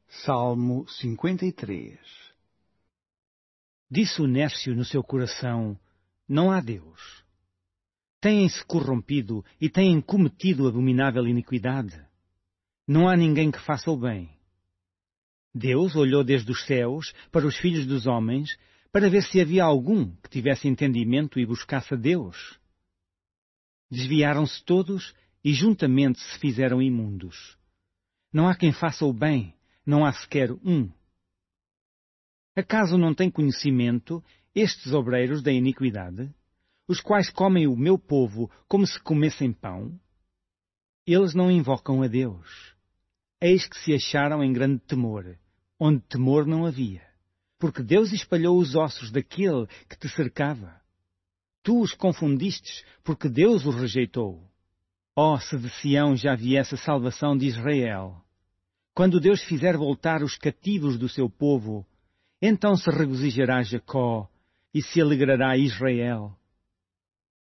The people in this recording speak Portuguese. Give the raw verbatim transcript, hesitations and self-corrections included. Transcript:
Salmo cinquenta e três. Disse o nércio no seu coração: não há Deus. Têm-se corrompido e têm cometido abominável iniquidade. Não há ninguém que faça o bem. Deus olhou desde os céus para os filhos dos homens, para ver se havia algum que tivesse entendimento e buscasse a Deus. Desviaram-se todos e juntamente se fizeram imundos. Não há quem faça o bem, não há sequer um. Acaso não têm conhecimento estes obreiros da iniquidade, os quais comem o meu povo como se comessem pão? Eles não invocam a Deus. Eis que se acharam em grande temor, onde temor não havia, porque Deus espalhou os ossos daquele que te cercava. Tu os confundistes, porque Deus os rejeitou. Oh, se de Sião já viesse a salvação de Israel! Quando Deus fizer voltar os cativos do seu povo, então se regozijará Jacó e se alegrará Israel.